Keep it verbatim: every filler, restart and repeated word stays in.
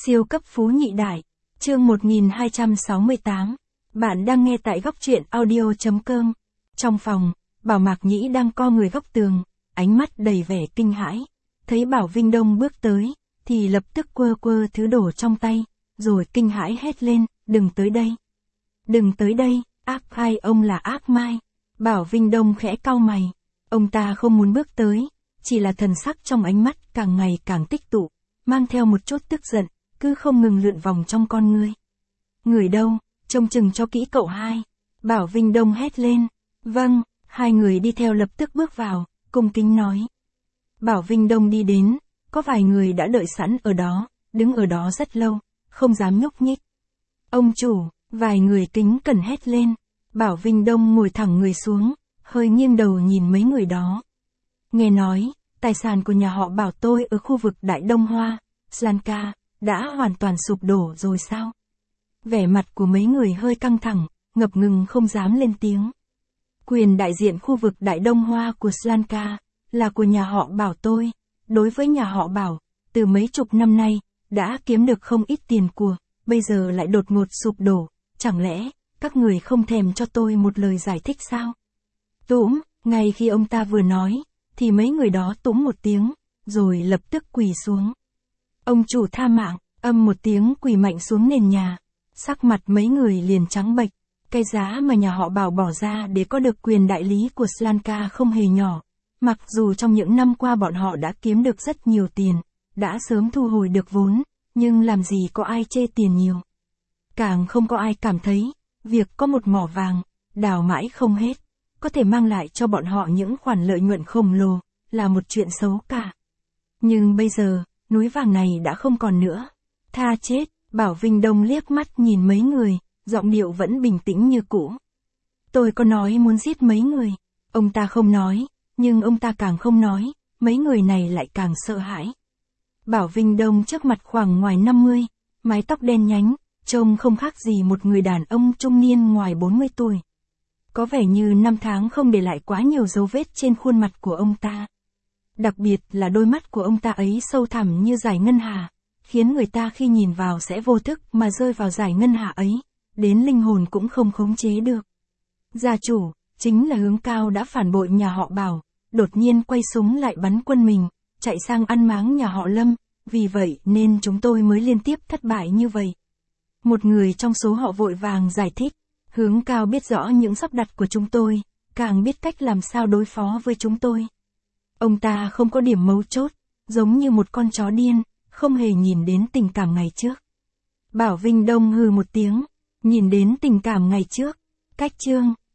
Siêu cấp phú nhị đại, chương một nghìn hai trăm sáu mươi tám. Bạn đang nghe tại góc truyện audio.com. Trong phòng, Bảo Mạc Nhĩ đang co người góc tường, ánh mắt đầy vẻ kinh hãi. Thấy Bảo Vinh Đông bước tới, thì lập tức quơ quơ thứ đồ trong tay, rồi kinh hãi hét lên, đừng tới đây. Đừng tới đây, ác ai ông là ác mai. Bảo Vinh Đông khẽ cau mày, ông ta không muốn bước tới, chỉ là thần sắc trong ánh mắt càng ngày càng tích tụ, mang theo một chút tức giận, cứ không ngừng lượn vòng trong con ngươi. Người đâu, trông chừng cho kỹ cậu hai. Bảo Vinh Đông hét lên. Vâng, hai người đi theo lập tức bước vào, cung kính nói. Bảo Vinh Đông đi đến, có vài người đã đợi sẵn ở đó, đứng ở đó rất lâu, không dám nhúc nhích. Ông chủ, vài người kính cẩn hét lên. Bảo Vinh Đông ngồi thẳng người xuống, hơi nghiêng đầu nhìn mấy người đó. Nghe nói, tài sản của nhà họ Bảo tôi ở khu vực Đại Đông Hoa, Slanka, đã hoàn toàn sụp đổ rồi sao? Vẻ mặt của mấy người hơi căng thẳng, ngập ngừng không dám lên tiếng. Quyền đại diện khu vực Đại Đông Hoa của Slanka, là của nhà họ Bảo tôi. Đối với nhà họ Bảo, từ mấy chục năm nay, đã kiếm được không ít tiền của, bây giờ lại đột ngột sụp đổ, chẳng lẽ, các người không thèm cho tôi một lời giải thích sao? Túm, ngay khi ông ta vừa nói, thì mấy người đó túm một tiếng, rồi lập tức quỳ xuống. Ông chủ tha mạng, âm một tiếng quỳ mạnh xuống nền nhà, sắc mặt mấy người liền trắng bệch. Cái giá mà nhà họ Bảo bỏ ra để có được quyền đại lý của Slanka không hề nhỏ. Mặc dù trong những năm qua bọn họ đã kiếm được rất nhiều tiền, đã sớm thu hồi được vốn, nhưng làm gì có ai chê tiền nhiều. Càng không có ai cảm thấy, việc có một mỏ vàng, đào mãi không hết, có thể mang lại cho bọn họ những khoản lợi nhuận khổng lồ, là một chuyện xấu cả. Nhưng bây giờ, núi vàng này đã không còn nữa. Tha chết, Bảo Vinh Đông liếc mắt nhìn mấy người, giọng điệu vẫn bình tĩnh như cũ. Tôi có nói muốn giết mấy người, ông ta không nói, nhưng ông ta càng không nói, mấy người này lại càng sợ hãi. Bảo Vinh Đông trước mặt khoảng ngoài năm mươi, mái tóc đen nhánh, trông không khác gì một người đàn ông trung niên ngoài bốn mươi tuổi. Có vẻ như năm tháng không để lại quá nhiều dấu vết trên khuôn mặt của ông ta. Đặc biệt là đôi mắt của ông ta ấy sâu thẳm như dải ngân hà, khiến người ta khi nhìn vào sẽ vô thức mà rơi vào dải ngân hà ấy, đến linh hồn cũng không khống chế được. Gia chủ, chính là Hướng Cao đã phản bội nhà họ Bảo, đột nhiên quay súng lại bắn quân mình, chạy sang ăn máng nhà họ Lâm, vì vậy nên chúng tôi mới liên tiếp thất bại như vậy. Một người trong số họ vội vàng giải thích, Hướng Cao biết rõ những sắp đặt của chúng tôi, càng biết cách làm sao đối phó với chúng tôi. Ông ta không có điểm mấu chốt, giống như một con chó điên, không hề nhìn đến tình cảm ngày trước. Bảo Vinh Đông hừ một tiếng, nhìn đến tình cảm ngày trước, cách chương.